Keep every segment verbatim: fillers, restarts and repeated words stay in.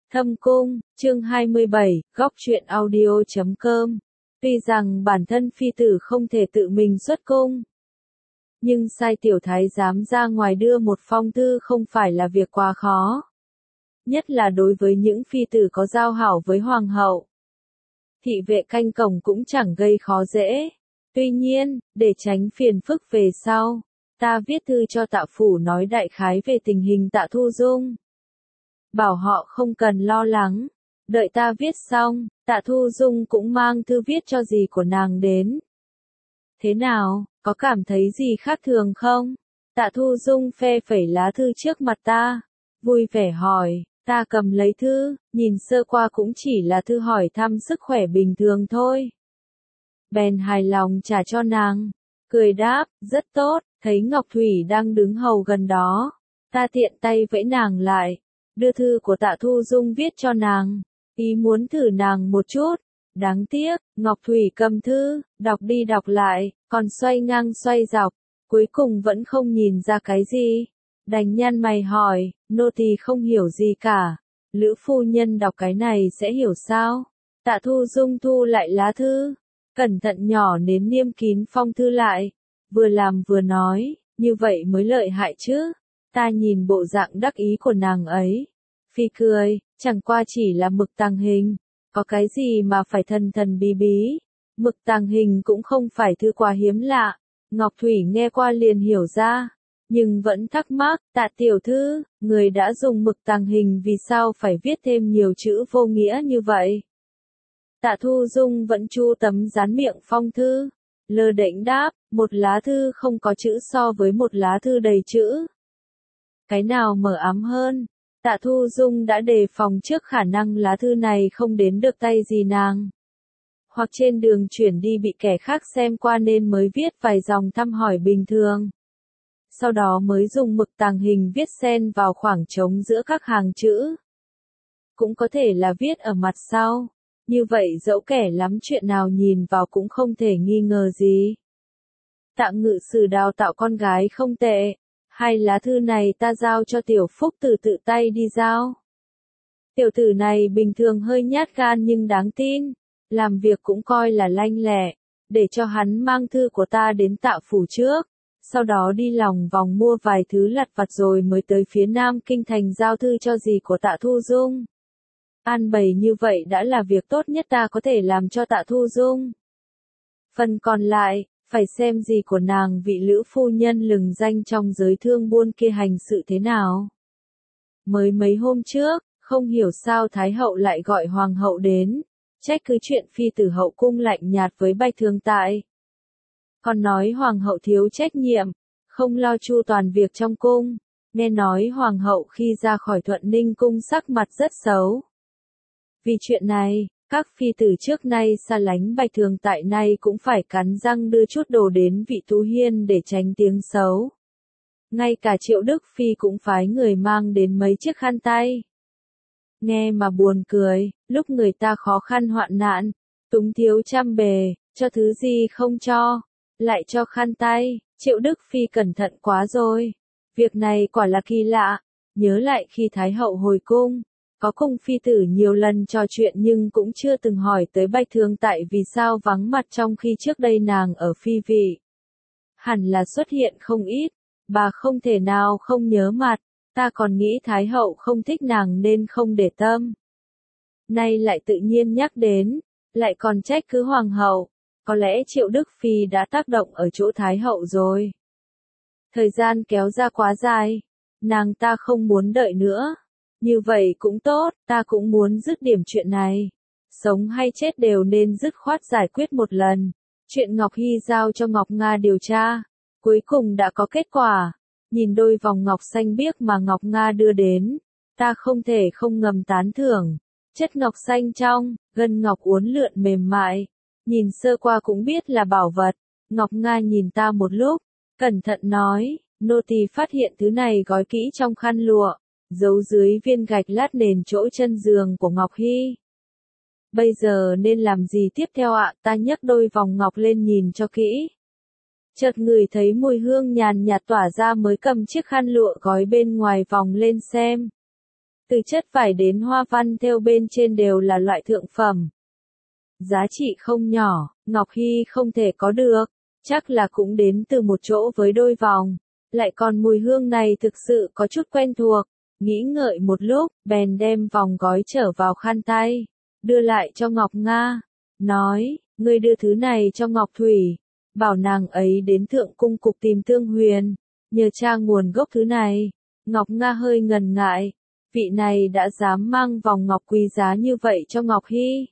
Thâm Cung, chương hai mươi bảy, góc truyện audio chấm com. Tuy rằng bản thân phi tử không thể tự mình xuất cung, nhưng sai tiểu thái giám ra ngoài đưa một phong thư không phải là việc quá khó. Nhất là đối với những phi tử có giao hảo với hoàng hậu. Thị vệ canh cổng cũng chẳng gây khó dễ. Tuy nhiên, để tránh phiền phức về sau, ta viết thư cho Tạ Phủ nói đại khái về tình hình Tạ Thu Dung. Bảo họ không cần lo lắng. Đợi ta viết xong, Tạ Thu Dung cũng mang thư viết cho dì của nàng đến. Thế nào, có cảm thấy gì khác thường không? Tạ Thu Dung phe phẩy lá thư trước mặt ta. Vui vẻ hỏi, ta cầm lấy thư, nhìn sơ qua cũng chỉ là thư hỏi thăm sức khỏe bình thường thôi. Bèn hài lòng trả cho nàng. Cười đáp, rất tốt, thấy Ngọc Thủy đang đứng hầu gần đó. Ta tiện tay vẫy nàng lại. Đưa thư của Tạ Thu Dung viết cho nàng, ý muốn thử nàng một chút. Đáng tiếc, Ngọc Thủy cầm thư, đọc đi đọc lại, còn xoay ngang xoay dọc, cuối cùng vẫn không nhìn ra cái gì. Đành nhăn mày hỏi, nô tỳ không hiểu gì cả, Lữ phu nhân đọc cái này sẽ hiểu sao? Tạ Thu Dung thu lại lá thư, cẩn thận nhỏ nếm niêm kín phong thư lại, vừa làm vừa nói, như vậy mới lợi hại chứ. Ta nhìn bộ dạng đắc ý của nàng ấy. Phi cười, chẳng qua chỉ là mực tàng hình. Có cái gì mà phải thần thần bí bí. Mực tàng hình cũng không phải thứ quá hiếm lạ. Ngọc Thủy nghe qua liền hiểu ra. Nhưng vẫn thắc mắc, Tạ tiểu thư, người đã dùng mực tàng hình vì sao phải viết thêm nhiều chữ vô nghĩa như vậy? Tạ Thu Dung vẫn chu tấm dán miệng phong thư. Lơ đễnh đáp, một lá thư không có chữ so với một lá thư đầy chữ. Cái nào mờ ám hơn? Tạ Thu Dung đã đề phòng trước khả năng lá thư này không đến được tay dì nàng. Hoặc trên đường chuyển đi bị kẻ khác xem qua nên mới viết vài dòng thăm hỏi bình thường. Sau đó mới dùng mực tàng hình viết xen vào khoảng trống giữa các hàng chữ. Cũng có thể là viết ở mặt sau. Như vậy dẫu kẻ lắm chuyện nào nhìn vào cũng không thể nghi ngờ gì. Tạ Ngự Sử đào tạo con gái không tệ. Hai lá thư này ta giao cho Tiểu Phúc Tử tự tay đi giao. Tiểu tử này bình thường hơi nhát gan nhưng đáng tin, làm việc cũng coi là lanh lẹ, để cho hắn mang thư của ta đến Tạ Phủ trước, sau đó đi lòng vòng mua vài thứ lặt vặt rồi mới tới phía Nam Kinh Thành giao thư cho dì của Tạ Thu Dung. An bày như vậy đã là việc tốt nhất ta có thể làm cho Tạ Thu Dung. Phần còn lại, phải xem gì của nàng vị Lữ phu nhân lừng danh trong giới thương buôn kia hành sự thế nào. Mới mấy hôm trước, không hiểu sao Thái hậu lại gọi hoàng hậu đến, trách cứ chuyện phi tử hậu cung lạnh nhạt với Bạch Thường Tại. Còn nói hoàng hậu thiếu trách nhiệm, không lo chu toàn việc trong cung, nghe nói hoàng hậu khi ra khỏi Thuận Ninh cung sắc mặt rất xấu. Vì chuyện này, các phi tử trước nay xa lánh Bạch Thường Tại nay cũng phải cắn răng đưa chút đồ đến vị Tú Hiên để tránh tiếng xấu. Ngay cả Triệu Đức Phi cũng phái người mang đến mấy chiếc khăn tay. Nghe mà buồn cười, lúc người ta khó khăn hoạn nạn, túng thiếu trăm bề, cho thứ gì không cho, lại cho khăn tay, Triệu Đức Phi cẩn thận quá rồi. Việc này quả là kỳ lạ, nhớ lại khi Thái hậu hồi cung. Có cùng phi tử nhiều lần trò chuyện nhưng cũng chưa từng hỏi tới Bạch Thường Tại vì sao vắng mặt trong khi trước đây nàng ở phi vị. Hẳn là xuất hiện không ít, bà không thể nào không nhớ mặt, ta còn nghĩ Thái hậu không thích nàng nên không để tâm. Nay lại tự nhiên nhắc đến, lại còn trách cứ hoàng hậu, có lẽ Triệu Đức Phi đã tác động ở chỗ Thái hậu rồi. Thời gian kéo ra quá dài, nàng ta không muốn đợi nữa. Như vậy cũng tốt, ta cũng muốn dứt điểm chuyện này. Sống hay chết đều nên dứt khoát giải quyết một lần. Chuyện Ngọc Hy giao cho Ngọc Nga điều tra, cuối cùng đã có kết quả. Nhìn đôi vòng ngọc xanh biếc mà Ngọc Nga đưa đến, ta không thể không ngầm tán thưởng. Chất ngọc xanh trong, gân ngọc uốn lượn mềm mại. Nhìn sơ qua cũng biết là bảo vật. Ngọc Nga nhìn ta một lúc, cẩn thận nói, nô tỳ phát hiện thứ này gói kỹ trong khăn lụa. Giấu dưới viên gạch lát nền chỗ chân giường của Ngọc Hy. Bây giờ nên làm gì tiếp theo ạ? Ta nhấc đôi vòng ngọc lên nhìn cho kỹ. Chợt ngửi thấy mùi hương nhàn nhạt tỏa ra mới cầm chiếc khăn lụa gói bên ngoài vòng lên xem. Từ chất vải đến hoa văn thêu bên trên đều là loại thượng phẩm. Giá trị không nhỏ, Ngọc Hy không thể có được, chắc là cũng đến từ một chỗ với đôi vòng. Lại còn mùi hương này thực sự có chút quen thuộc, nghĩ ngợi một lúc, bèn đem vòng gói trở vào khăn tay, đưa lại cho Ngọc Nga, nói, ngươi đưa thứ này cho Ngọc Thủy, bảo nàng ấy đến thượng cung cục tìm Tương Huyền, nhờ tra nguồn gốc thứ này. Ngọc Nga hơi ngần ngại, vị này đã dám mang vòng ngọc quý giá như vậy cho Ngọc Hy.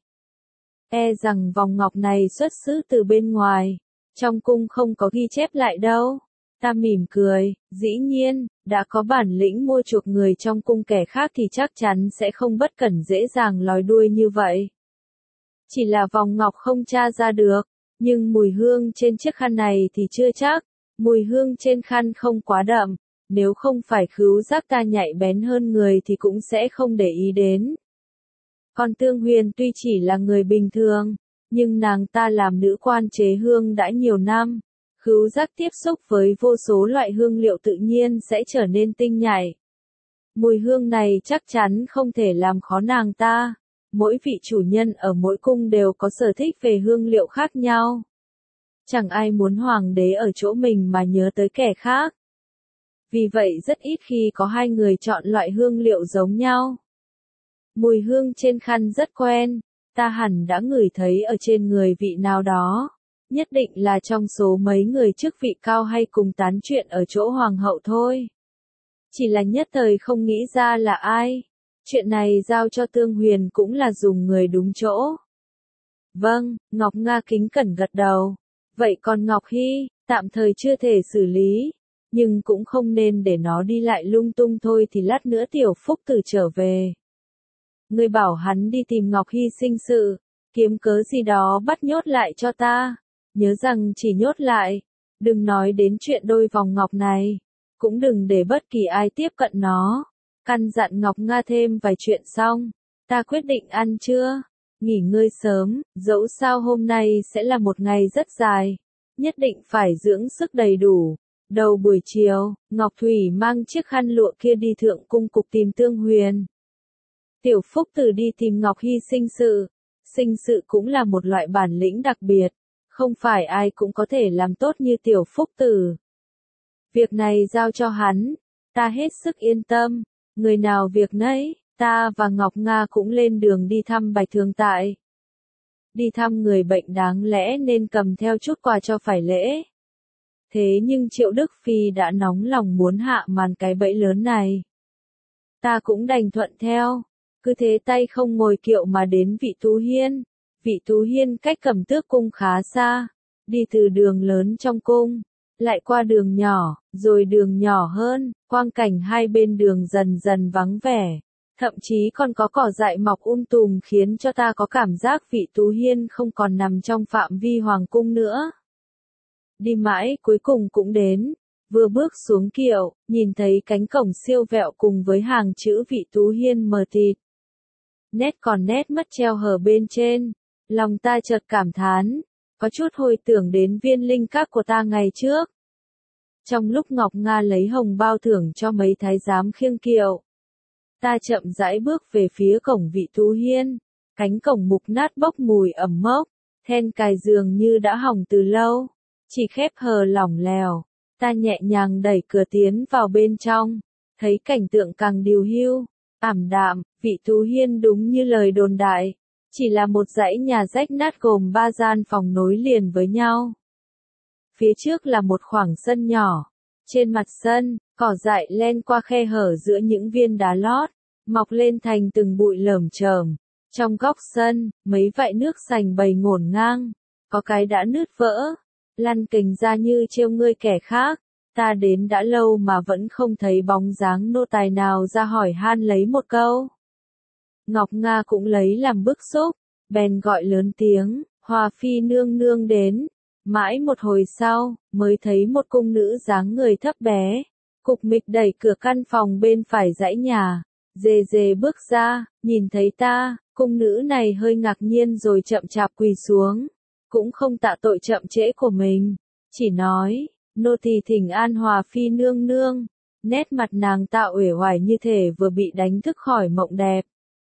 E rằng vòng ngọc này xuất xứ từ bên ngoài, trong cung không có ghi chép lại đâu. Ta mỉm cười, dĩ nhiên, đã có bản lĩnh mua chuộc người trong cung kẻ khác thì chắc chắn sẽ không bất cẩn dễ dàng lòi đuôi như vậy. Chỉ là vòng ngọc không tra ra được, nhưng mùi hương trên chiếc khăn này thì chưa chắc, mùi hương trên khăn không quá đậm, nếu không phải khứu giác ta nhạy bén hơn người thì cũng sẽ không để ý đến. Còn Tương Huyền tuy chỉ là người bình thường, nhưng nàng ta làm nữ quan chế hương đã nhiều năm. Khứu giác tiếp xúc với vô số loại hương liệu tự nhiên sẽ trở nên tinh nhạy. Mùi hương này chắc chắn không thể làm khó nàng ta. Mỗi vị chủ nhân ở mỗi cung đều có sở thích về hương liệu khác nhau. Chẳng ai muốn hoàng đế ở chỗ mình mà nhớ tới kẻ khác. Vì vậy rất ít khi có hai người chọn loại hương liệu giống nhau. Mùi hương trên khăn rất quen, ta hẳn đã ngửi thấy ở trên người vị nào đó. Nhất định là trong số mấy người chức vị cao hay cùng tán chuyện ở chỗ hoàng hậu thôi. Chỉ là nhất thời không nghĩ ra là ai. Chuyện này giao cho Tương Huyền cũng là dùng người đúng chỗ. Vâng, Ngọc Nga kính cẩn gật đầu. Vậy còn Ngọc Hy, tạm thời chưa thể xử lý. Nhưng cũng không nên để nó đi lại lung tung thôi thì lát nữa Tiểu Phúc Tử trở về. Người bảo hắn đi tìm Ngọc Hy sinh sự, kiếm cớ gì đó bắt nhốt lại cho ta. Nhớ rằng chỉ nhốt lại, đừng nói đến chuyện đôi vòng ngọc này, cũng đừng để bất kỳ ai tiếp cận nó. Căn dặn Ngọc Nga thêm vài chuyện xong, ta quyết định ăn trưa, nghỉ ngơi sớm, dẫu sao hôm nay sẽ là một ngày rất dài, nhất định phải dưỡng sức đầy đủ. Đầu buổi chiều, Ngọc Thủy mang chiếc khăn lụa kia đi thượng cung cục tìm Tương Huyền. Tiểu Phúc Tử đi tìm Ngọc Hy sinh sự, sinh sự cũng là một loại bản lĩnh đặc biệt. Không phải ai cũng có thể làm tốt như Tiểu Phúc Tử. Việc này giao cho hắn, ta hết sức yên tâm, người nào việc nấy, ta và Ngọc Nga cũng lên đường đi thăm Bạch Thường Tại. Đi thăm người bệnh đáng lẽ nên cầm theo chút quà cho phải lễ. Thế nhưng Triệu Đức Phi đã nóng lòng muốn hạ màn cái bẫy lớn này. Ta cũng đành thuận theo, cứ thế tay không ngồi kiệu mà đến Vị Tú Hiên. Vị Tú Hiên cách Cẩm Tước cung khá xa, đi từ đường lớn trong cung, lại qua đường nhỏ, rồi đường nhỏ hơn, quang cảnh hai bên đường dần dần vắng vẻ, thậm chí còn có cỏ dại mọc um tùm khiến cho ta có cảm giác Vị Tú Hiên không còn nằm trong phạm vi hoàng cung nữa. Đi mãi cuối cùng cũng đến, vừa bước xuống kiệu, nhìn thấy cánh cổng siêu vẹo cùng với hàng chữ Vị Tú Hiên mờ tịt. Nét còn nét mất treo hở bên trên. Lòng ta chợt cảm thán, có chút hồi tưởng đến Viên Linh Các của ta ngày trước. Trong lúc Ngọc Nga lấy hồng bao thưởng cho mấy thái giám khiêng kiệu, ta chậm rãi bước về phía cổng Vị Tú Hiên, cánh cổng mục nát bốc mùi ẩm mốc, then cài dường như đã hỏng từ lâu, chỉ khép hờ lỏng lẻo. Ta nhẹ nhàng đẩy cửa tiến vào bên trong, thấy cảnh tượng càng điều hưu, ảm đạm. Vị Tú Hiên đúng như lời đồn đại. Chỉ là một dãy nhà rách nát gồm ba gian phòng nối liền với nhau. Phía trước là một khoảng sân nhỏ. Trên mặt sân, cỏ dại len qua khe hở giữa những viên đá lót, mọc lên thành từng bụi lởm chởm. Trong góc sân, mấy vại nước sành bày ngổn ngang, có cái đã nứt vỡ, lăn kềnh ra như trêu ngươi kẻ khác. Ta đến đã lâu mà vẫn không thấy bóng dáng nô tài nào ra hỏi han lấy một câu. Ngọc Nga cũng lấy làm bức xúc, bèn gọi lớn tiếng, Hòa Phi nương nương đến. Mãi một hồi sau, mới thấy một cung nữ dáng người thấp bé, cục mịch đẩy cửa căn phòng bên phải dãy nhà, dề dề bước ra, nhìn thấy ta, cung nữ này hơi ngạc nhiên rồi chậm chạp quỳ xuống, cũng không tạ tội chậm trễ của mình, chỉ nói, nô tỳ thỉnh an Hòa Phi nương nương. Nét mặt nàng ta uể oải như thể vừa bị đánh thức khỏi mộng đẹp.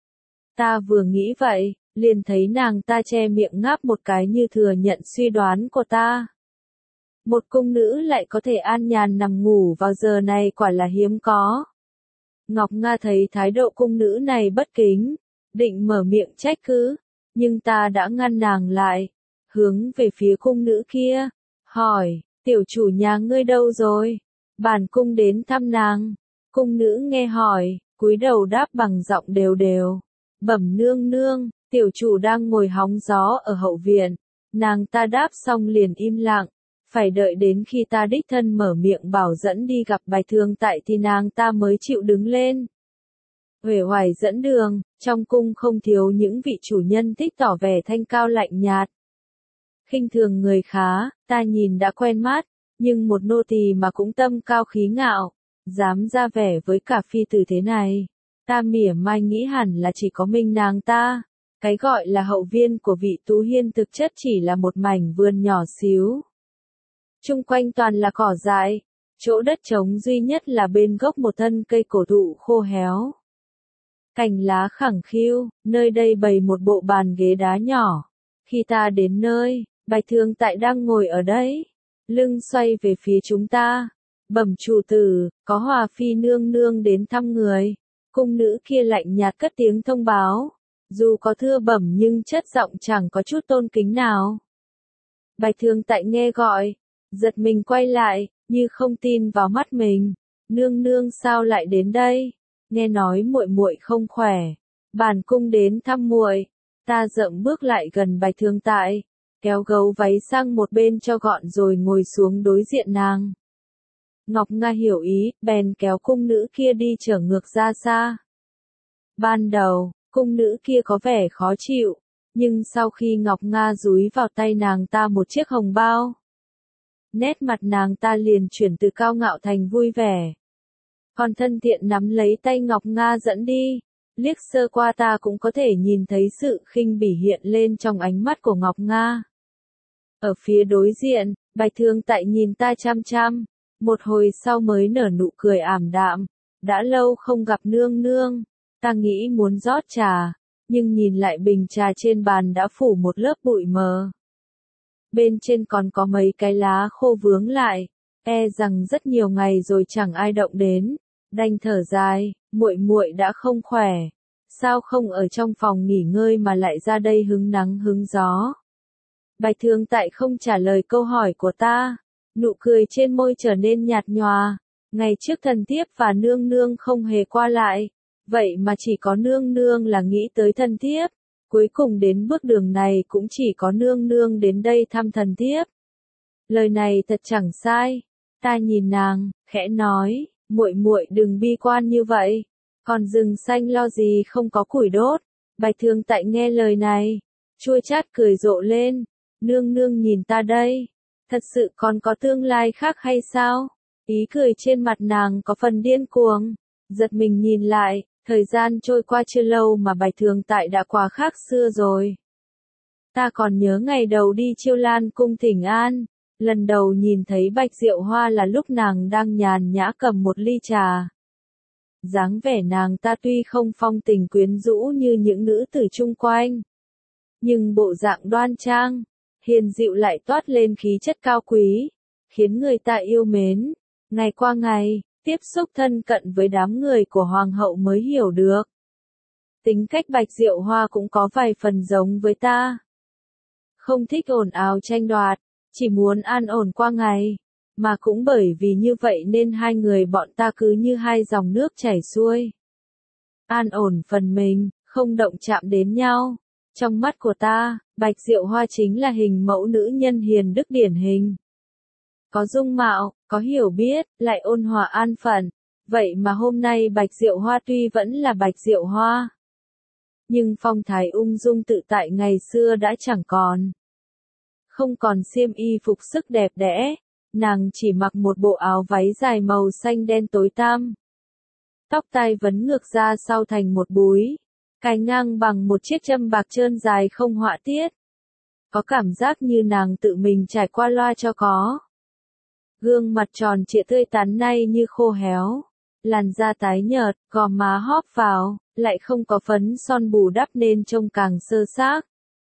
Ta vừa nghĩ vậy, liền thấy nàng ta che miệng ngáp một cái như thừa nhận suy đoán của ta. Một cung nữ lại có thể an nhàn nằm ngủ vào giờ này quả là hiếm có. Ngọc Nga thấy thái độ cung nữ này bất kính, định mở miệng trách cứ, nhưng ta đã ngăn nàng lại, hướng về phía cung nữ kia, hỏi, tiểu chủ nhà ngươi đâu rồi? Bản cung đến thăm nàng. Cung nữ nghe hỏi, cúi đầu đáp bằng giọng đều đều, bẩm nương nương, tiểu chủ đang ngồi hóng gió ở hậu viện. Nàng ta đáp xong liền im lặng, phải đợi đến khi ta đích thân mở miệng bảo dẫn đi gặp Bạch Thương Tại thì nàng ta mới chịu đứng lên. Uể oải dẫn đường, trong cung không thiếu những vị chủ nhân thích tỏ vẻ thanh cao lạnh nhạt. Khinh thường người khá, ta nhìn đã quen mắt, nhưng một nô tỳ mà cũng tâm cao khí ngạo, dám ra vẻ với cả phi tử thế này. Ta mỉa mai nghĩ hẳn là chỉ có mình nàng ta. Cái gọi là hậu viên của vị Tú Hiên thực chất chỉ là một mảnh vườn nhỏ xíu. Chung quanh toàn là cỏ dại, chỗ đất trống duy nhất là bên gốc một thân cây cổ thụ khô héo. Cành lá khẳng khiu, nơi đây bày một bộ bàn ghế đá nhỏ. Khi ta đến nơi, Bạch Thương Tại đang ngồi ở đấy, lưng xoay về phía chúng ta. Bẩm chủ tử, có Hòa phi nương nương đến thăm người. Cung nữ kia lạnh nhạt cất tiếng thông báo, dù có thưa bẩm nhưng chất giọng chẳng có chút tôn kính nào. Bạch Thương Tại nghe gọi, giật mình quay lại, như không tin vào mắt mình. Nương nương sao lại đến đây? Nghe nói muội muội không khỏe, bản cung đến thăm muội. Ta dậm bước lại gần Bạch Thương Tại, kéo gấu váy sang một bên cho gọn rồi ngồi xuống đối diện nàng. Ngọc Nga hiểu ý, bèn kéo cung nữ kia đi trở ngược ra xa. Ban đầu, cung nữ kia có vẻ khó chịu, nhưng sau khi Ngọc Nga dúi vào tay nàng ta một chiếc hồng bao, nét mặt nàng ta liền chuyển từ cao ngạo thành vui vẻ. Còn thân thiện nắm lấy tay Ngọc Nga dẫn đi, liếc sơ qua ta cũng có thể nhìn thấy sự khinh bỉ hiện lên trong ánh mắt của Ngọc Nga. Ở phía đối diện, Bạch Thương Tại nhìn ta chăm chăm, một hồi sau mới nở nụ cười ảm đạm. Đã lâu không gặp nương nương, ta nghĩ muốn rót trà, nhưng nhìn lại bình trà trên bàn đã phủ một lớp bụi mờ. Bên trên còn có mấy cái lá khô vướng lại, e rằng rất nhiều ngày rồi chẳng ai động đến. Đành thở dài, muội muội đã không khỏe, sao không ở trong phòng nghỉ ngơi mà lại ra đây hứng nắng hứng gió? Bạch Thương Tại không trả lời câu hỏi của ta, nụ cười trên môi trở nên nhạt nhòa. Ngày trước thần thiếp và nương nương không hề qua lại, vậy mà chỉ có nương nương là nghĩ tới thần thiếp. Cuối cùng đến bước đường này cũng chỉ có nương nương đến đây thăm thần thiếp. Lời này thật chẳng sai. Ta nhìn nàng, khẽ nói, muội muội đừng bi quan như vậy. Còn rừng xanh lo gì không có củi đốt. Bạch Thương Tại nghe lời này, chua chát cười rộ lên. Nương nương nhìn ta đây, thật sự còn có tương lai khác hay sao? Ý cười trên mặt nàng có phần điên cuồng. Giật mình nhìn lại, thời gian trôi qua chưa lâu mà Bạch Thương Tại đã quá khác xưa rồi. Ta còn nhớ ngày đầu đi Chiêu Lan cung thỉnh an, lần đầu nhìn thấy Bạch Diệu Hoa là lúc nàng đang nhàn nhã cầm một ly trà. Dáng vẻ nàng ta tuy không phong tình quyến rũ như những nữ tử chung quanh, nhưng bộ dạng đoan trang, hiền dịu lại toát lên khí chất cao quý, khiến người ta yêu mến. Ngày qua ngày, tiếp xúc thân cận với đám người của hoàng hậu mới hiểu được. Tính cách Bạch Diệu Hoa cũng có vài phần giống với ta. Không thích ồn ào tranh đoạt, chỉ muốn an ổn qua ngày. Mà cũng bởi vì như vậy nên hai người bọn ta cứ như hai dòng nước chảy xuôi. An ổn phần mình, không động chạm đến nhau. Trong mắt của ta, Bạch Diệu Hoa chính là hình mẫu nữ nhân hiền đức điển hình. Có dung mạo, có hiểu biết, lại ôn hòa an phận. Vậy mà hôm nay Bạch Diệu Hoa tuy vẫn là Bạch Diệu Hoa, nhưng phong thái ung dung tự tại ngày xưa đã chẳng còn. Không còn xiêm y phục sức đẹp đẽ, nàng chỉ mặc một bộ áo váy dài màu xanh đen tối tăm. Tóc tai vấn ngược ra sau thành một búi, cài ngang bằng một chiếc châm bạc trơn dài không họa tiết. Có cảm giác như nàng tự mình trải qua loa cho có. Gương mặt tròn trịa tươi tắn nay như khô héo. Làn da tái nhợt, gò má hóp vào, lại không có phấn son bù đắp nên trông càng sơ xác.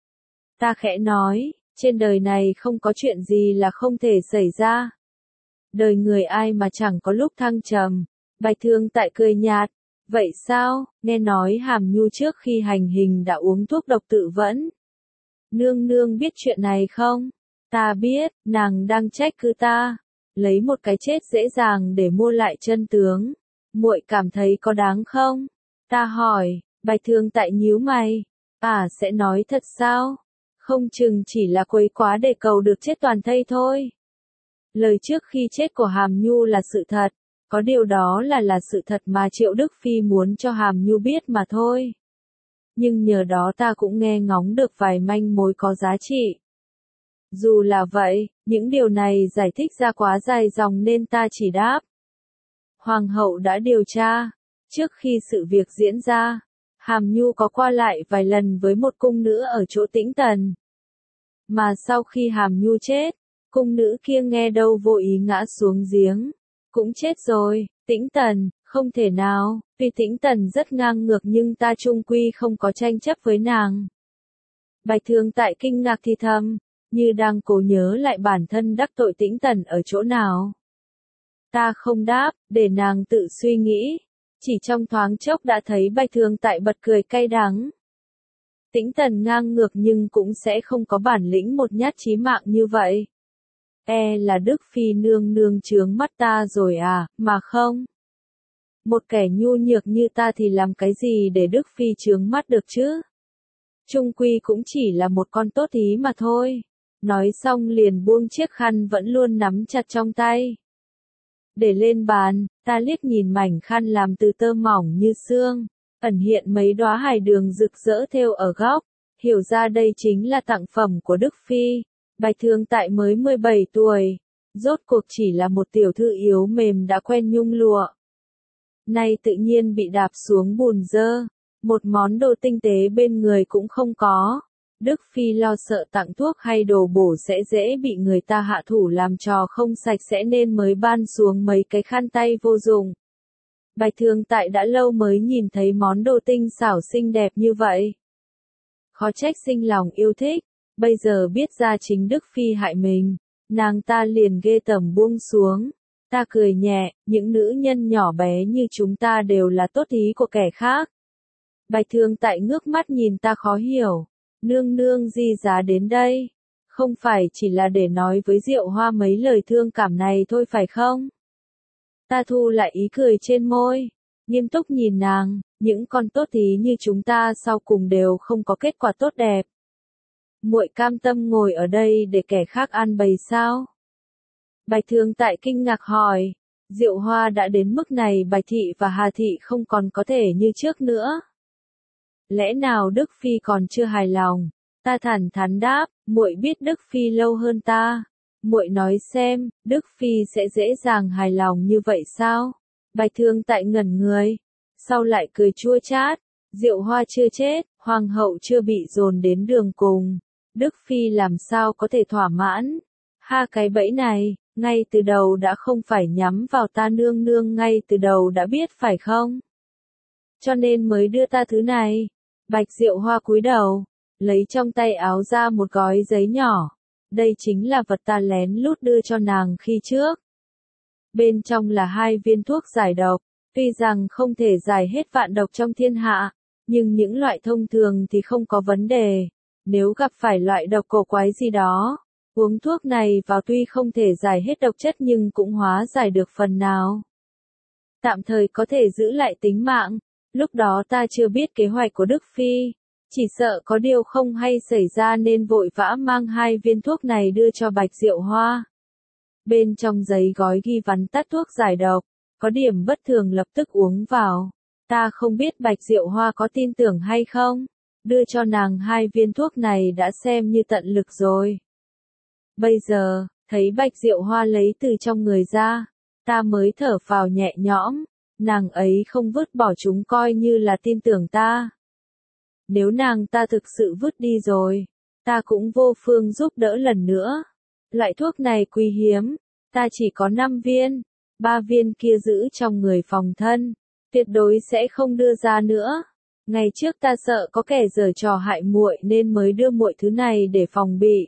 Ta khẽ nói, trên đời này không có chuyện gì là không thể xảy ra. Đời người ai mà chẳng có lúc thăng trầm. Bạch Thương Tại cười nhạt. Vậy sao, nghe nói Hàm Nhu trước khi hành hình đã uống thuốc độc tự vẫn. Nương nương biết chuyện này không? Ta biết, nàng đang trách cứ ta. Lấy một cái chết dễ dàng để mua lại chân tướng. Muội cảm thấy có đáng không? Ta hỏi. Bạch Thương Tại nhíu mày. À sẽ nói thật sao? Không chừng chỉ là quấy quá để cầu được chết toàn thây thôi. Lời trước khi chết của Hàm Nhu là sự thật. Có điều đó là là sự thật mà Triệu Đức Phi muốn cho Hàm Nhu biết mà thôi. Nhưng nhờ đó ta cũng nghe ngóng được vài manh mối có giá trị. Dù là vậy, những điều này giải thích ra quá dài dòng nên ta chỉ đáp. Hoàng hậu đã điều tra. Trước khi sự việc diễn ra, Hàm Nhu có qua lại vài lần với một cung nữ ở chỗ Tĩnh Tần. Mà sau khi Hàm Nhu chết, cung nữ kia nghe đâu vô ý ngã xuống giếng. Cũng chết rồi. Tĩnh Tần, không thể nào, vì Tĩnh Tần rất ngang ngược nhưng ta chung quy không có tranh chấp với nàng. Bạch Thương Tại kinh ngạc thì thầm, như đang cố nhớ lại bản thân đắc tội Tĩnh Tần ở chỗ nào. Ta không đáp, để nàng tự suy nghĩ. Chỉ trong thoáng chốc đã thấy Bạch Thương Tại bật cười cay đắng. Tĩnh Tần ngang ngược nhưng cũng sẽ không có bản lĩnh một nhát chí mạng như vậy. E là Đức Phi nương nương chướng mắt ta rồi à, mà không. Một kẻ nhu nhược như ta thì làm cái gì để Đức Phi chướng mắt được chứ? Trung quy cũng chỉ là một con tốt ý mà thôi. Nói xong liền buông chiếc khăn vẫn luôn nắm chặt trong tay. Để lên bàn, ta liếc nhìn mảnh khăn làm từ tơ mỏng như xương, ẩn hiện mấy đóa hài đường rực rỡ thêu ở góc, hiểu ra đây chính là tặng phẩm của Đức Phi. Bạch Thương Tại mới mười bảy tuổi, rốt cuộc chỉ là một tiểu thư yếu mềm đã quen nhung lụa. Nay tự nhiên bị đạp xuống bùn dơ, một món đồ tinh tế bên người cũng không có. Đức Phi lo sợ tặng thuốc hay đồ bổ sẽ dễ bị người ta hạ thủ làm trò không sạch sẽ nên mới ban xuống mấy cái khăn tay vô dụng. Bạch Thương Tại đã lâu mới nhìn thấy món đồ tinh xảo xinh đẹp như vậy. Khó trách sinh lòng yêu thích. Bây giờ biết ra chính Đức Phi hại mình, nàng ta liền ghê tởm buông xuống. Ta cười nhẹ, những nữ nhân nhỏ bé như chúng ta đều là tốt ý của kẻ khác. Bạch Thương Tại ngước mắt nhìn ta khó hiểu. Nương nương di giá đến đây, không phải chỉ là để nói với Diệu Hoa mấy lời thương cảm này thôi phải không? Ta thu lại ý cười trên môi, nghiêm túc nhìn nàng, những con tốt ý như chúng ta sau cùng đều không có kết quả tốt đẹp. Muội cam tâm ngồi ở đây để kẻ khác ăn bầy sao? Bạch Thương Tại kinh ngạc hỏi, Diệu Hoa đã đến mức này Bạch Thị và Hà Thị không còn có thể như trước nữa. Lẽ nào Đức Phi còn chưa hài lòng? Ta thẳng thắn đáp, muội biết Đức Phi lâu hơn ta. Muội nói xem, Đức Phi sẽ dễ dàng hài lòng như vậy sao? Bạch Thương Tại ngẩn người, sau lại cười chua chát. Diệu Hoa chưa chết, Hoàng hậu chưa bị dồn đến đường cùng. Đức Phi làm sao có thể thỏa mãn? Ha cái bẫy này, ngay từ đầu đã không phải nhắm vào ta nương nương ngay từ đầu đã biết phải không? Cho nên mới đưa ta thứ này. Bạch Diệu Hoa cúi đầu, lấy trong tay áo ra một gói giấy nhỏ. Đây chính là vật ta lén lút đưa cho nàng khi trước. Bên trong là hai viên thuốc giải độc, tuy rằng không thể giải hết vạn độc trong thiên hạ, nhưng những loại thông thường thì không có vấn đề. Nếu gặp phải loại độc cổ quái gì đó, uống thuốc này vào tuy không thể giải hết độc chất nhưng cũng hóa giải được phần nào. Tạm thời có thể giữ lại tính mạng. Lúc đó ta chưa biết kế hoạch của Đức Phi, chỉ sợ có điều không hay xảy ra nên vội vã mang hai viên thuốc này đưa cho Bạch Diệu Hoa. Bên trong giấy gói ghi vắn tắt thuốc giải độc, có điểm bất thường lập tức uống vào. Ta không biết Bạch Diệu Hoa có tin tưởng hay không, đưa cho nàng hai viên thuốc này đã xem như tận lực rồi. Bây giờ, thấy Bạch Diệu Hoa lấy từ trong người ra, ta mới thở phào nhẹ nhõm. Nàng ấy không vứt bỏ chúng coi như là tin tưởng ta. Nếu nàng ta thực sự vứt đi rồi, ta cũng vô phương giúp đỡ lần nữa. Loại thuốc này quý hiếm, Ta chỉ có năm viên, ba viên kia giữ trong người phòng thân, tuyệt đối sẽ không đưa ra nữa. Ngày trước ta sợ có kẻ giở trò hại muội nên mới đưa muội thứ này để phòng bị.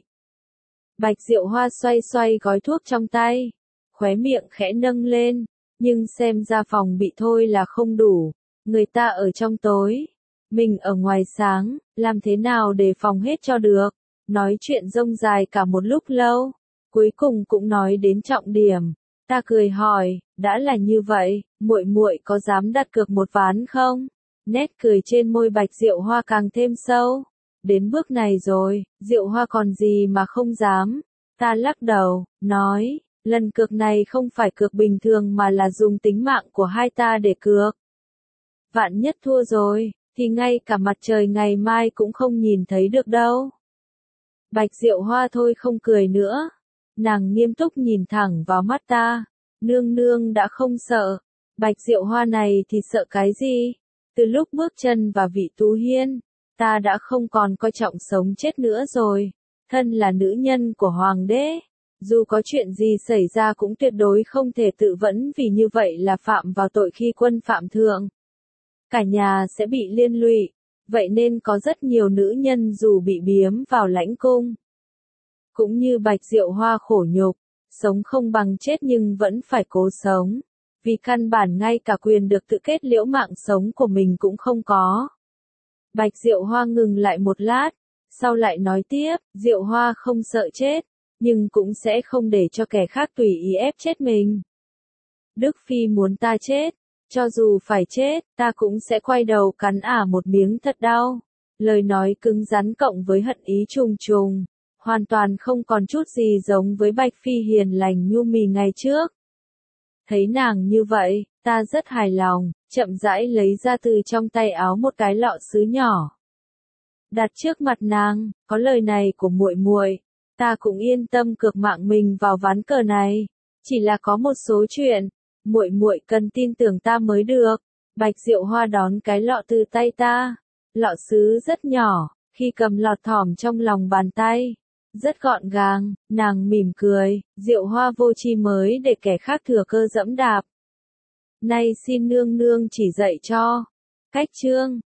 Bạch Diệu Hoa xoay xoay gói thuốc trong tay, khóe miệng khẽ nâng lên, nhưng xem ra phòng bị thôi là không đủ, người ta ở trong tối, mình ở ngoài sáng, làm thế nào để phòng hết cho được. Nói chuyện rông dài cả một lúc lâu, cuối cùng cũng nói đến trọng điểm. Ta cười hỏi, đã là như vậy, muội muội có dám đặt cược một ván không? Nét cười trên môi Bạch Diệu Hoa càng thêm sâu. Đến bước này rồi, Diệu Hoa còn gì mà không dám. Ta lắc đầu, nói, lần cược này không phải cược bình thường mà là dùng tính mạng của hai ta để cược. Vạn nhất thua rồi, thì ngay cả mặt trời ngày mai cũng không nhìn thấy được đâu. Bạch Diệu Hoa thôi không cười nữa. Nàng nghiêm túc nhìn thẳng vào mắt ta. Nương nương đã không sợ. Bạch Diệu Hoa này thì sợ cái gì? Từ lúc bước chân vào Vị Tú Hiên, ta đã không còn coi trọng sống chết nữa rồi. Thân là nữ nhân của hoàng đế, dù có chuyện gì xảy ra cũng tuyệt đối không thể tự vẫn, vì như vậy là phạm vào tội khi quân phạm thượng. Cả nhà sẽ bị liên lụy, vậy nên có rất nhiều nữ nhân dù bị biếm vào lãnh cung. Cũng như Bạch Diệu Hoa khổ nhục, sống không bằng chết nhưng vẫn phải cố sống, vì căn bản ngay cả quyền được tự kết liễu mạng sống của mình cũng không có. Bạch Diệu Hoa ngừng lại một lát, sau lại nói tiếp, Diệu Hoa không sợ chết, nhưng cũng sẽ không để cho kẻ khác tùy ý ép chết mình. Đức Phi muốn ta chết, cho dù phải chết, ta cũng sẽ quay đầu cắn ả một miếng thật đau. Lời nói cứng rắn cộng với hận ý trùng trùng, hoàn toàn không còn chút gì giống với Bạch Phi hiền lành nhu mì ngày trước. Thấy nàng như vậy, ta rất hài lòng, chậm rãi lấy ra từ trong tay áo một cái lọ sứ nhỏ. Đặt trước mặt nàng, có lời này của muội muội, ta cũng yên tâm cược mạng mình vào ván cờ này. Chỉ là có một số chuyện, muội muội cần tin tưởng ta mới được. Bạch Diệu Hoa đón cái lọ từ tay ta. Lọ sứ rất nhỏ, khi cầm lọt thỏm trong lòng bàn tay. Rất gọn gàng, nàng mỉm cười, Diệu Hoa vô tri mới để kẻ khác thừa cơ dẫm đạp. Nay xin nương nương chỉ dạy cho. Cách chương